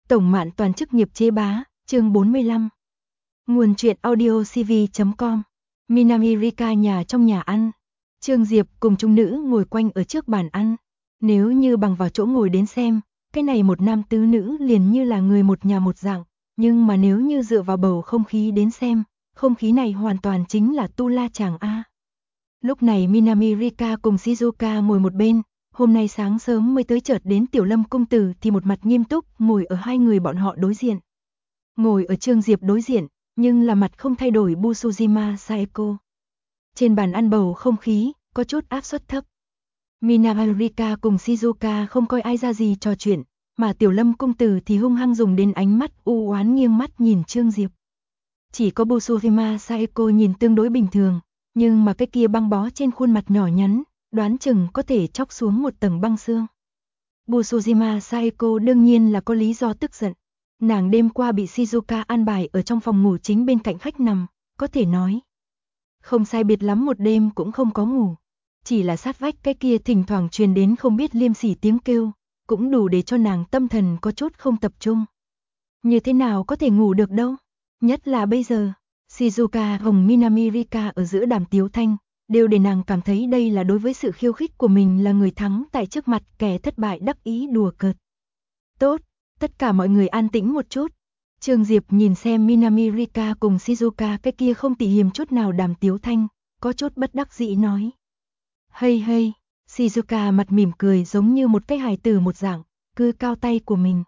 Tổng Mạn Toàn chức nghiệp chế bá, chương 45. Nguồn truyện audiocv.com. Minami Rika nhà trong nhà ăn. Trương Diệp cùng chúng nữ ngồi quanh ở trước bàn ăn. Nếu như bằng vào chỗ ngồi đến xem, cái này một nam tứ nữ liền như là người một nhà một dạng. Nhưng mà nếu như dựa vào bầu không khí đến xem, không khí này hoàn toàn chính là tu la chàng A. Lúc này Minami Rika cùng Shizuka ngồi một bên. Hôm nay sáng sớm mới tới chợt đến Tiểu Lâm công tử thì một mặt nghiêm túc ngồi ở hai người bọn họ đối diện. Ngồi ở Trương Diệp đối diện, nhưng là mặt không thay đổi Busujima Saeko. Trên bàn ăn bầu không khí, có chút áp suất thấp. Minami Rika cùng Shizuka không coi ai ra gì trò chuyện, mà Tiểu Lâm công tử thì hung hăng dùng đến ánh mắt u oán nghiêng mắt nhìn Trương Diệp. Chỉ có Busujima Saeko nhìn tương đối bình thường, nhưng mà cái kia băng bó trên khuôn mặt nhỏ nhắn, đoán chừng có thể chóc xuống một tầng băng xương. Busujima Saeko đương nhiên là có lý do tức giận. Nàng đêm qua bị Shizuka an bài ở trong phòng ngủ chính bên cạnh khách nằm, có thể nói. Không sai biệt lắm một đêm cũng không có ngủ. Chỉ là sát vách cái kia thỉnh thoảng truyền đến không biết liêm sỉ tiếng kêu, cũng đủ để cho nàng tâm thần có chút không tập trung. Như thế nào có thể ngủ được đâu. Nhất là bây giờ, Shizuka cùng Minami Rika ở giữa đàm tiếu thanh, đều để nàng cảm thấy đây là đối với sự khiêu khích của mình là người thắng tại trước mặt kẻ thất bại đắc ý đùa cợt. Tốt, tất cả mọi người an tĩnh một chút. Trương Diệp nhìn xem Minami Rika cùng Shizuka cái kia không tỉ hiềm chút nào đàm tiếu thanh, có chút bất đắc dĩ nói. Hay hay, Shizuka mặt mỉm cười giống như một cái hài tử một dạng, cứ cao tay của mình.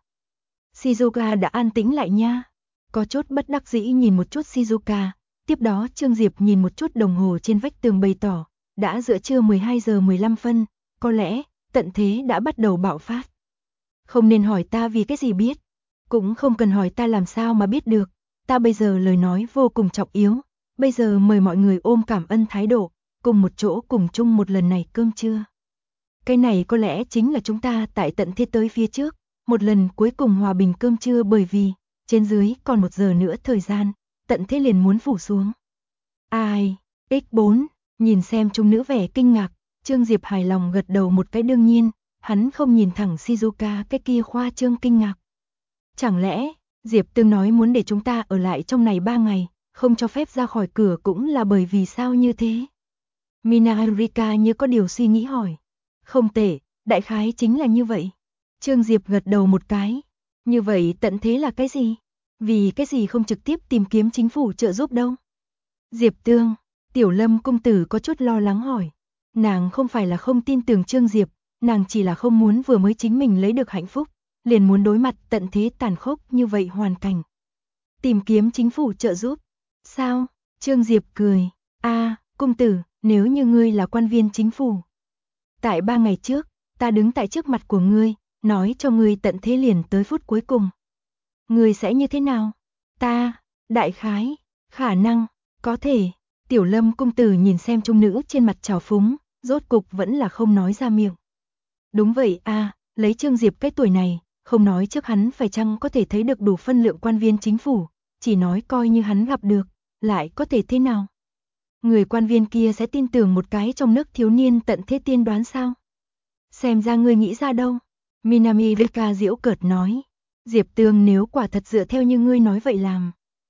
Shizuka đã an tĩnh lại nha. Có chút bất đắc dĩ nhìn một chút Shizuka. Tiếp đó Trương Diệp nhìn một chút đồng hồ trên vách tường bày tỏ, đã giữa trưa 12 giờ 15 phân, có lẽ, tận thế đã bắt đầu bạo phát. Không nên hỏi ta vì cái gì biết, cũng không cần hỏi ta làm sao mà biết được, ta bây giờ lời nói vô cùng trọng yếu, bây giờ mời mọi người ôm cảm ơn thái độ, cùng một chỗ cùng chung một lần này cơm trưa. Cái này có lẽ chính là chúng ta tại tận thế tới phía trước, một lần cuối cùng hòa bình cơm trưa bởi vì, trên dưới còn 1 giờ nữa thời gian. Tận thế liền muốn phủ xuống. Ai, X4, nhìn xem chúng nữ vẻ kinh ngạc, Trương Diệp hài lòng gật đầu một cái đương nhiên, hắn không nhìn thẳng Shizuka cái kia khoa trương kinh ngạc. Chẳng lẽ, Diệp Tương nói muốn để chúng ta ở lại trong này 3 ngày, không cho phép ra khỏi cửa cũng là bởi vì sao như thế? Minami Rika như có điều suy nghĩ hỏi. Không tệ, đại khái chính là như vậy. Trương Diệp gật đầu một cái. Như vậy tận thế là cái gì? Vì cái gì không trực tiếp tìm kiếm chính phủ trợ giúp đâu? Diệp Tương, Tiểu Lâm công tử có chút lo lắng hỏi. Nàng không phải là không tin tưởng Trương Diệp, nàng chỉ là không muốn vừa mới chính mình lấy được hạnh phúc, liền muốn đối mặt tận thế tàn khốc như vậy hoàn cảnh. Tìm kiếm chính phủ trợ giúp? Sao? Trương Diệp cười. Công tử, nếu như ngươi là quan viên chính phủ. Tại 3 ngày trước, ta đứng tại trước mặt của ngươi, nói cho ngươi tận thế liền tới phút cuối cùng. Ngươi sẽ như thế nào? Ta, đại khái, khả năng, có thể. Tiểu Lâm công tử nhìn xem trung nữ trên mặt trào phúng, rốt cục vẫn là không nói ra miệng. Đúng vậy lấy Trương Diệp cái tuổi này, không nói trước hắn phải chăng có thể thấy được đủ phân lượng quan viên chính phủ, chỉ nói coi như hắn gặp được, lại có thể thế nào? Người quan viên kia sẽ tin tưởng một cái trong nước thiếu niên tận thế tiên đoán sao? Xem ra ngươi nghĩ ra đâu? Minami Rika giễu cợt nói. Diệp Tương nếu quả thật dựa theo như ngươi nói vậy làm.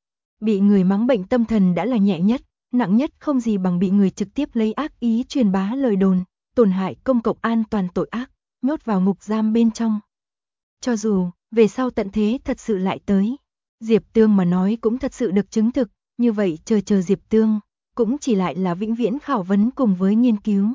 Bị người mắng bệnh tâm thần đã là nhẹ nhất, nặng nhất không gì bằng bị người trực tiếp lấy ác ý truyền bá lời đồn, tổn hại công cộng an toàn tội ác, nhốt vào ngục giam bên trong. Cho dù, về sau tận thế thật sự lại tới, Diệp Tương mà nói cũng thật sự được chứng thực, như vậy chờ Diệp Tương, cũng chỉ lại là vĩnh viễn khảo vấn cùng với nghiên cứu.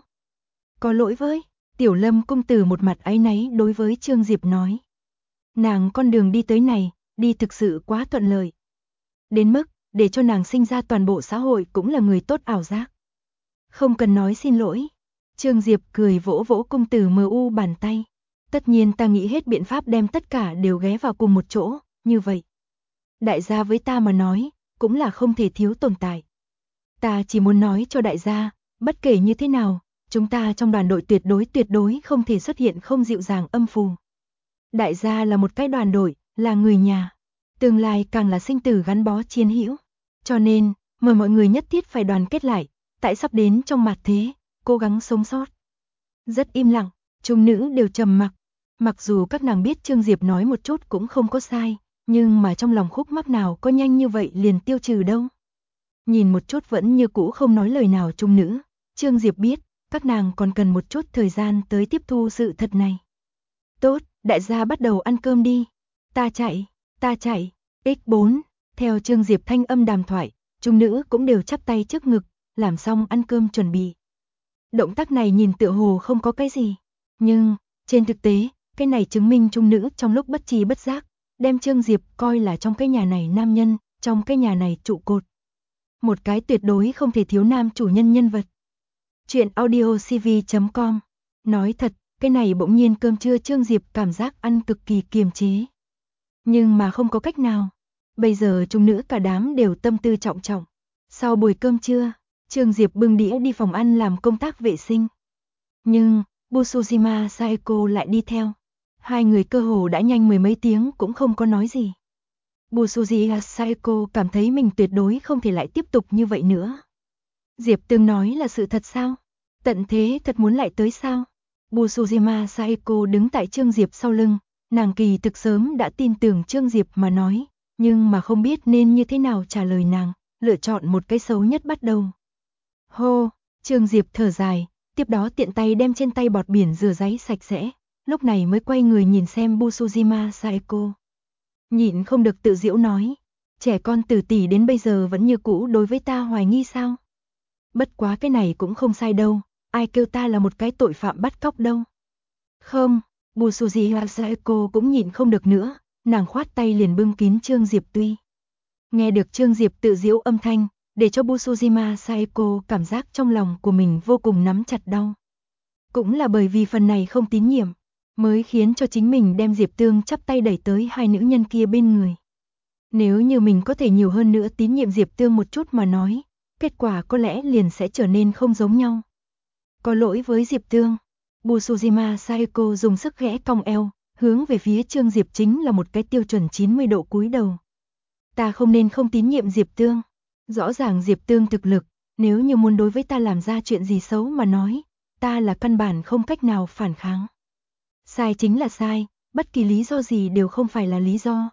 Có lỗi với, Tiểu Lâm công tử một mặt áy náy đối với Trương Diệp nói. Nàng con đường đi tới này, đi thực sự quá thuận lợi. Đến mức, để cho nàng sinh ra toàn bộ xã hội cũng là người tốt ảo giác. Không cần nói xin lỗi. Trương Diệp cười vỗ vỗ công tử MU bàn tay. Tất nhiên ta nghĩ hết biện pháp đem tất cả đều ghé vào cùng một chỗ, như vậy. Đại gia với ta mà nói, cũng là không thể thiếu tồn tại. Ta chỉ muốn nói cho đại gia, bất kể như thế nào, chúng ta trong đoàn đội tuyệt đối không thể xuất hiện không dịu dàng âm phù. Đại gia là một cái đoàn đội, là người nhà. Tương lai càng là sinh tử gắn bó chiến hữu. Cho nên, mời mọi người nhất thiết phải đoàn kết lại, tại sắp đến trong mặt thế, cố gắng sống sót. Rất im lặng, chúng nữ đều trầm mặc. Mặc dù các nàng biết Trương Diệp nói một chút cũng không có sai, nhưng mà trong lòng khúc mắc nào có nhanh như vậy liền tiêu trừ đâu. Nhìn một chút vẫn như cũ không nói lời nào trung nữ, Trương Diệp biết, các nàng còn cần một chút thời gian tới tiếp thu sự thật này. Tốt, đại gia bắt đầu ăn cơm đi. Ta chạy. X4, theo Trương Diệp thanh âm đàm thoại, trung nữ cũng đều chắp tay trước ngực, làm xong ăn cơm chuẩn bị. Động tác này nhìn tựa hồ không có cái gì, nhưng trên thực tế, cái này chứng minh trung nữ trong lúc bất tri bất giác, đem Trương Diệp coi là trong cái nhà này nam nhân, trong cái nhà này trụ cột. Một cái tuyệt đối không thể thiếu nam chủ nhân nhân vật. Chuyện audiocv.com. Nói thật, cái này bỗng nhiên cơm trưa Trương Diệp cảm giác ăn cực kỳ kiềm chế. Nhưng mà không có cách nào. Bây giờ trung nữ cả đám đều tâm tư trọng trọng. Sau buổi cơm trưa, Trương Diệp bưng đĩa đi phòng ăn làm công tác vệ sinh. Nhưng, Busujima Saeko lại đi theo. Hai người cơ hồ đã nhanh mười mấy tiếng cũng không có nói gì. Busujima Saeko cảm thấy mình tuyệt đối không thể lại tiếp tục như vậy nữa. Diệp Tương nói là sự thật sao? Tận thế thật muốn lại tới sao? Busujima Saeko đứng tại Trương Diệp sau lưng, nàng kỳ thực sớm đã tin tưởng Trương Diệp mà nói, nhưng mà không biết nên như thế nào trả lời nàng, lựa chọn một cái xấu nhất bắt đầu. Hô, Trương Diệp thở dài, tiếp đó tiện tay đem trên tay bọt biển rửa ráy sạch sẽ, lúc này mới quay người nhìn xem Busujima Saeko. Nhịn không được tự giễu nói, trẻ con từ tỷ đến bây giờ vẫn như cũ đối với ta hoài nghi sao? Bất quá cái này cũng không sai đâu, ai kêu ta là một cái tội phạm bắt cóc đâu. Không, Busujima Saeko cũng nhịn không được nữa, nàng khoát tay liền bưng kín Trương Diệp tuy. Nghe được Trương Diệp tự giễu âm thanh, để cho Busujima Saeko cảm giác trong lòng của mình vô cùng nắm chặt đau. Cũng là bởi vì phần này không tín nhiệm, mới khiến cho chính mình đem Diệp Tương chắp tay đẩy tới hai nữ nhân kia bên người. Nếu như mình có thể nhiều hơn nữa tín nhiệm Diệp Tương một chút mà nói, kết quả có lẽ liền sẽ trở nên không giống nhau. Có lỗi với Diệp Tương. Busujima Saeko dùng sức khẽ cong eo, hướng về phía Trương Diệp chính là một cái tiêu chuẩn 90 độ cúi đầu. Ta không nên không tín nhiệm Diệp Tương. Rõ ràng Diệp Tương thực lực, nếu như muốn đối với ta làm ra chuyện gì xấu mà nói, ta là căn bản không cách nào phản kháng. Sai chính là sai, bất kỳ lý do gì đều không phải là lý do.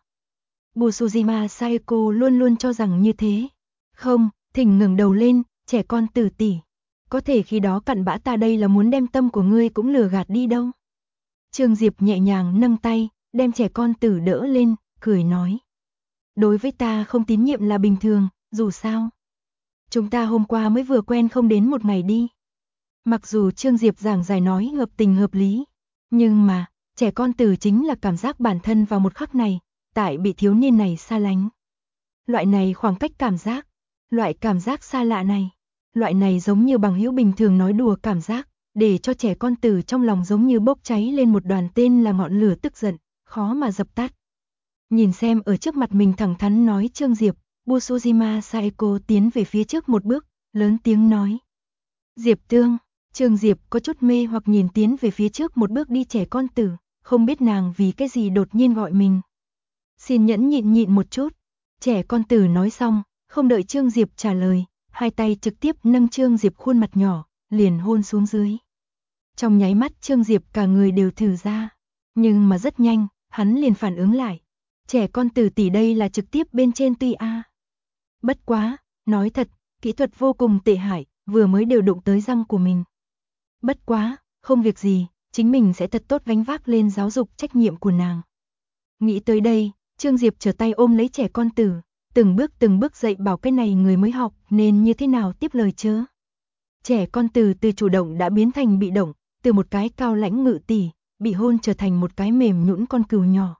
Busujima Saeko luôn luôn cho rằng như thế. Không, thỉnh ngẩng đầu lên, trẻ con tử tỷ. Có thể khi đó cặn bã ta đây là muốn đem tâm của ngươi cũng lừa gạt đi đâu. Trương Diệp nhẹ nhàng nâng tay, đem trẻ con tử đỡ lên, cười nói. Đối với ta không tín nhiệm là bình thường, dù sao. Chúng ta hôm qua mới vừa quen không đến một ngày đi. Mặc dù Trương Diệp giảng giải nói hợp tình hợp lý, nhưng mà, trẻ con tử chính là cảm giác bản thân vào một khắc này, tại bị thiếu niên này xa lánh. Loại này khoảng cách cảm giác, loại cảm giác xa lạ này, loại này giống như bằng hữu bình thường nói đùa cảm giác, để cho trẻ con tử trong lòng giống như bốc cháy lên một đoàn tên là ngọn lửa tức giận, khó mà dập tắt. Nhìn xem ở trước mặt mình thẳng thắn nói Trương Diệp, Busujima Saeko tiến về phía trước một bước, lớn tiếng nói. Diệp Tương, Trương Diệp có chút mê hoặc nhìn tiến về phía trước một bước đi trẻ con tử, không biết nàng vì cái gì đột nhiên gọi mình. Xin nhẫn nhịn một chút, trẻ con tử nói xong, không đợi Trương Diệp trả lời, hai tay trực tiếp nâng Trương Diệp khuôn mặt nhỏ, liền hôn xuống dưới. Trong nháy mắt Trương Diệp cả người đều thử ra, nhưng mà rất nhanh, hắn liền phản ứng lại. Trẻ con tử tỷ đây là trực tiếp bên trên tuy a. Bất quá, nói thật, kỹ thuật vô cùng tệ hại, vừa mới đều đụng tới răng của mình. Bất quá, không việc gì, chính mình sẽ thật tốt gánh vác lên giáo dục trách nhiệm của nàng. Nghĩ tới đây, Trương Diệp trở tay ôm lấy trẻ con tử, từng bước dạy bảo cái này người mới học nên như thế nào tiếp lời chớ. Trẻ con tử từ chủ động đã biến thành bị động, từ một cái cao lãnh ngự tỷ, bị hôn trở thành một cái mềm nhũn con cừu nhỏ.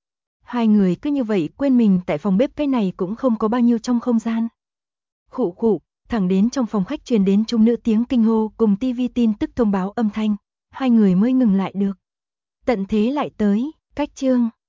Hai người cứ như vậy quên mình tại phòng bếp cái này cũng không có bao nhiêu trong không gian. Khụ khụ, thẳng đến trong phòng khách truyền đến trung nữ tiếng kinh hô cùng tivi tin tức thông báo âm thanh, hai người mới ngừng lại được. Tận thế lại tới, cách chương